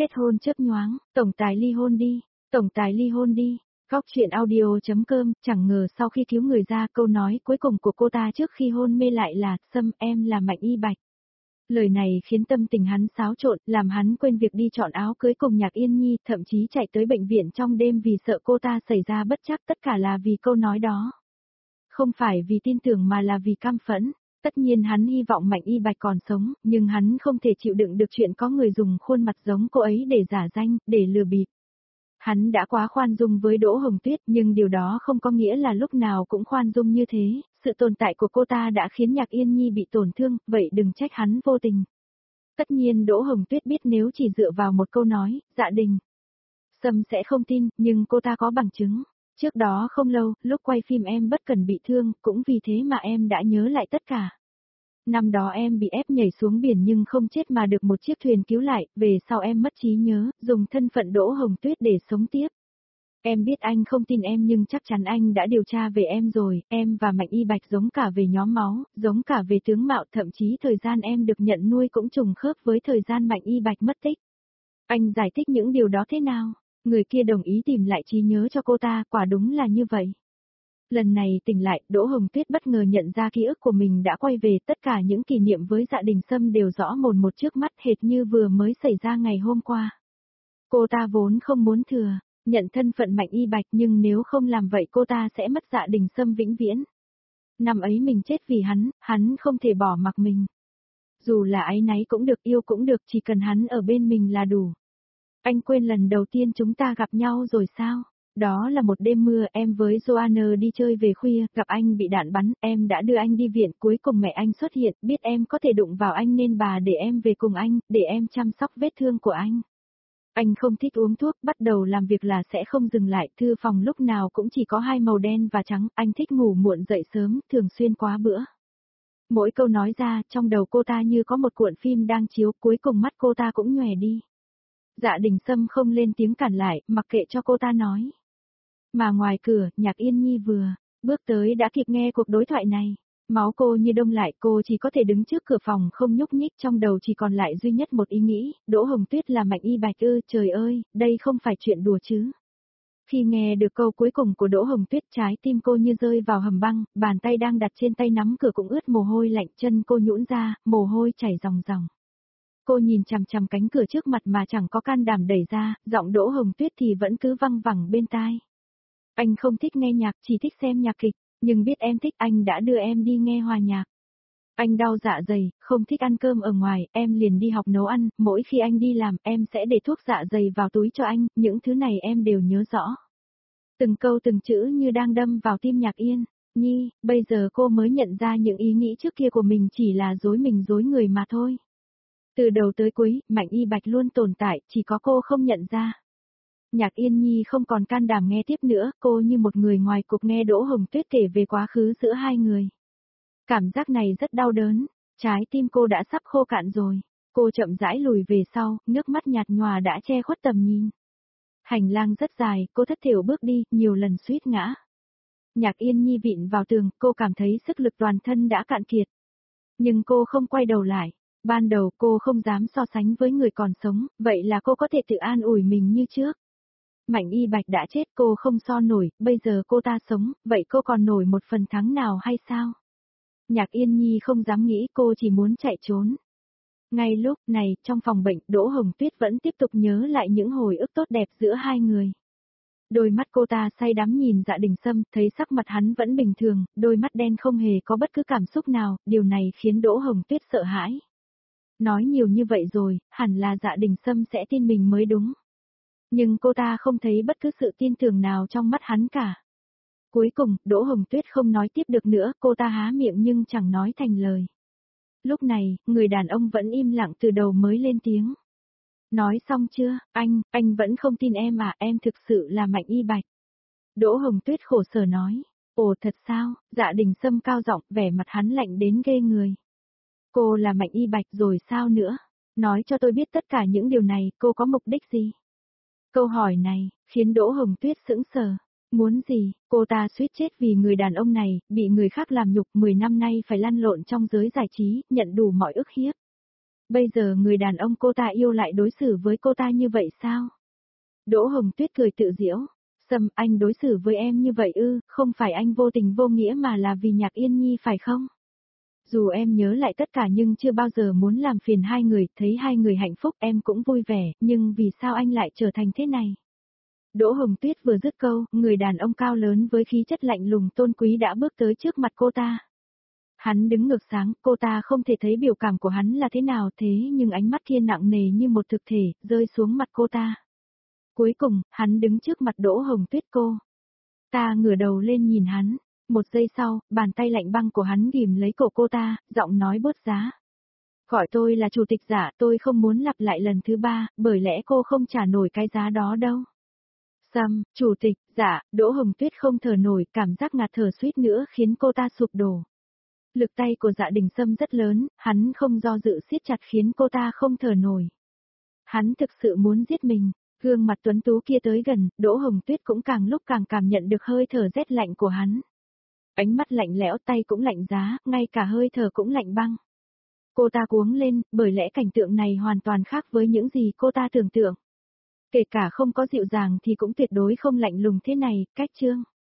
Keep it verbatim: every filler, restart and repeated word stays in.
Kết hôn chớp nhoáng, tổng tài ly hôn đi, tổng tài ly hôn đi. Góc chuyện audio.com, chẳng ngờ sau khi cứu người ra, câu nói cuối cùng của cô ta trước khi hôn mê lại là, Sâm em là Mạnh Y Bạch. Lời này khiến tâm tình hắn xáo trộn, làm hắn quên việc đi chọn áo cưới cùng Nhạc Yên Nhi, thậm chí chạy tới bệnh viện trong đêm vì sợ cô ta xảy ra bất trắc, tất cả là vì câu nói đó. Không phải vì tin tưởng mà là vì căm phẫn. Tất nhiên hắn hy vọng Mạnh Y Bạch còn sống, nhưng hắn không thể chịu đựng được chuyện có người dùng khuôn mặt giống cô ấy để giả danh, để lừa bịp. Hắn đã quá khoan dung với Đỗ Hồng Tuyết, nhưng điều đó không có nghĩa là lúc nào cũng khoan dung như thế, sự tồn tại của cô ta đã khiến Nhạc Yên Nhi bị tổn thương, vậy đừng trách hắn vô tình. Tất nhiên Đỗ Hồng Tuyết biết nếu chỉ dựa vào một câu nói, Dạ Đình Sâm sẽ không tin, nhưng cô ta có bằng chứng. Trước đó không lâu, lúc quay phim em bất cần bị thương, cũng vì thế mà em đã nhớ lại tất cả. Năm đó em bị ép nhảy xuống biển nhưng không chết mà được một chiếc thuyền cứu lại, về sau em mất trí nhớ, dùng thân phận Đỗ Hồng Tuyết để sống tiếp. Em biết anh không tin em nhưng chắc chắn anh đã điều tra về em rồi, em và Mạnh Y Bạch giống cả về nhóm máu, giống cả về tướng mạo, thậm chí thời gian em được nhận nuôi cũng trùng khớp với thời gian Mạnh Y Bạch mất tích. Anh giải thích những điều đó thế nào? Người kia đồng ý tìm lại trí nhớ cho cô ta, quả đúng là như vậy. Lần này tỉnh lại, Đỗ Hồng Tuyết bất ngờ nhận ra ký ức của mình đã quay về, tất cả những kỷ niệm với Dạ Đình Sâm đều rõ mồn một trước mắt hệt như vừa mới xảy ra ngày hôm qua. Cô ta vốn không muốn thừa, nhận thân phận Mạnh Y Bạch nhưng nếu không làm vậy cô ta sẽ mất Dạ Đình Sâm vĩnh viễn. Năm ấy mình chết vì hắn, hắn không thể bỏ mặc mình. Dù là áy náy cũng được, yêu cũng được, chỉ cần hắn ở bên mình là đủ. Anh quên lần đầu tiên chúng ta gặp nhau rồi sao? Đó là một đêm mưa, em với Joanna đi chơi về khuya, gặp anh bị đạn bắn, em đã đưa anh đi viện, cuối cùng mẹ anh xuất hiện, biết em có thể đụng vào anh nên bà để em về cùng anh, để em chăm sóc vết thương của anh. Anh không thích uống thuốc, bắt đầu làm việc là sẽ không dừng lại, thư phòng lúc nào cũng chỉ có hai màu đen và trắng, anh thích ngủ muộn dậy sớm, thường xuyên quá bữa. Mỗi câu nói ra, trong đầu cô ta như có một cuộn phim đang chiếu, cuối cùng mắt cô ta cũng nhòe đi. Dạ Đình Sâm không lên tiếng cản lại, mặc kệ cho cô ta nói. Mà ngoài cửa, Nhạc Yên Nhi vừa bước tới đã kịp nghe cuộc đối thoại này. Máu cô như đông lại, cô chỉ có thể đứng trước cửa phòng không nhúc nhích, trong đầu chỉ còn lại duy nhất một ý nghĩ, Đỗ Hồng Tuyết là Mạnh Y Bạch ư, trời ơi, đây không phải chuyện đùa chứ. Khi nghe được câu cuối cùng của Đỗ Hồng Tuyết, trái tim cô như rơi vào hầm băng, bàn tay đang đặt trên tay nắm cửa cũng ướt mồ hôi lạnh, chân cô nhũn ra, mồ hôi chảy ròng ròng. Cô nhìn chằm chằm cánh cửa trước mặt mà chẳng có can đảm đẩy ra, giọng Đỗ Hồng Tuyết thì vẫn cứ văng vẳng bên tai. Anh không thích nghe nhạc, chỉ thích xem nhạc kịch, nhưng biết em thích anh đã đưa em đi nghe hòa nhạc. Anh đau dạ dày, không thích ăn cơm ở ngoài, em liền đi học nấu ăn, mỗi khi anh đi làm em sẽ để thuốc dạ dày vào túi cho anh, những thứ này em đều nhớ rõ. Từng câu từng chữ như đang đâm vào tim Nhạc Yên Nhi, bây giờ cô mới nhận ra những ý nghĩ trước kia của mình chỉ là dối mình dối người mà thôi. Từ đầu tới cuối, Mạnh Y Bạch luôn tồn tại, chỉ có cô không nhận ra. Nhạc Yên Nhi không còn can đảm nghe tiếp nữa, cô như một người ngoài cuộc nghe Đỗ Hồng Tuyết kể về quá khứ giữa hai người. Cảm giác này rất đau đớn, trái tim cô đã sắp khô cạn rồi. Cô chậm rãi lùi về sau, nước mắt nhạt nhòa đã che khuất tầm nhìn. Hành lang rất dài, cô thất thểu bước đi, nhiều lần suýt ngã. Nhạc Yên Nhi vịn vào tường, cô cảm thấy sức lực toàn thân đã cạn kiệt. Nhưng cô không quay đầu lại. Ban đầu cô không dám so sánh với người còn sống, vậy là cô có thể tự an ủi mình như trước. Mạnh Y Bạch đã chết cô không so nổi, bây giờ cô ta sống, vậy cô còn nổi một phần thắng nào hay sao? Nhạc Yên Nhi không dám nghĩ, cô chỉ muốn chạy trốn. Ngay lúc này, trong phòng bệnh, Đỗ Hồng Tuyết vẫn tiếp tục nhớ lại những hồi ức tốt đẹp giữa hai người. Đôi mắt cô ta say đắm nhìn Dạ Đình Sâm, thấy sắc mặt hắn vẫn bình thường, đôi mắt đen không hề có bất cứ cảm xúc nào, điều này khiến Đỗ Hồng Tuyết sợ hãi. Nói nhiều như vậy rồi, hẳn là Dạ Đình Sâm sẽ tin mình mới đúng. Nhưng cô ta không thấy bất cứ sự tin tưởng nào trong mắt hắn cả. Cuối cùng, Đỗ Hồng Tuyết không nói tiếp được nữa, cô ta há miệng nhưng chẳng nói thành lời. Lúc này, người đàn ông vẫn im lặng từ đầu mới lên tiếng. Nói xong chưa, anh, anh vẫn không tin em à, em thực sự là Mạnh Y Bạch. Đỗ Hồng Tuyết khổ sở nói. Ồ thật sao, Dạ Đình Sâm cao giọng, vẻ mặt hắn lạnh đến ghê người. Cô là Mạnh Y Bạch rồi sao nữa? Nói cho tôi biết tất cả những điều này, cô có mục đích gì? Câu hỏi này, khiến Đỗ Hồng Tuyết sững sờ. Muốn gì, cô ta suýt chết vì người đàn ông này, bị người khác làm nhục mười năm nay phải lăn lộn trong giới giải trí, nhận đủ mọi ức hiếp. Bây giờ người đàn ông cô ta yêu lại đối xử với cô ta như vậy sao? Đỗ Hồng Tuyết cười tự giễu. Sâm, anh đối xử với em như vậy ư, không phải anh vô tình vô nghĩa mà là vì Nhạc Yên Nhi phải không? Dù em nhớ lại tất cả nhưng chưa bao giờ muốn làm phiền hai người, thấy hai người hạnh phúc em cũng vui vẻ, nhưng vì sao anh lại trở thành thế này? Đỗ Hồng Tuyết vừa dứt câu, người đàn ông cao lớn với khí chất lạnh lùng tôn quý đã bước tới trước mặt cô ta. Hắn đứng ngược sáng, cô ta không thể thấy biểu cảm của hắn là thế nào thế nhưng ánh mắt kia nặng nề như một thực thể, rơi xuống mặt cô ta. Cuối cùng, hắn đứng trước mặt Đỗ Hồng Tuyết cô. Ta ngửa đầu lên nhìn hắn, một giây sau, bàn tay lạnh băng của hắn ghim lấy cổ cô ta, giọng nói bớt giá. Gọi tôi là chủ tịch giả, tôi không muốn lặp lại lần thứ ba, bởi lẽ cô không trả nổi cái giá đó đâu. Sâm, chủ tịch, giả, Đỗ Hồng Tuyết không thở nổi, cảm giác ngạt thở suýt nữa khiến cô ta sụp đổ. Lực tay của Dạ Đình Sâm rất lớn, hắn không do dự siết chặt khiến cô ta không thở nổi. Hắn thực sự muốn giết mình, gương mặt tuấn tú kia tới gần, Đỗ Hồng Tuyết cũng càng lúc càng cảm nhận được hơi thở rét lạnh của hắn. Ánh mắt lạnh lẽo, tay cũng lạnh giá, ngay cả hơi thở cũng lạnh băng. Cô ta cuống lên, bởi lẽ cảnh tượng này hoàn toàn khác với những gì cô ta tưởng tượng. Kể cả không có dịu dàng thì cũng tuyệt đối không lạnh lùng thế này, cách chương.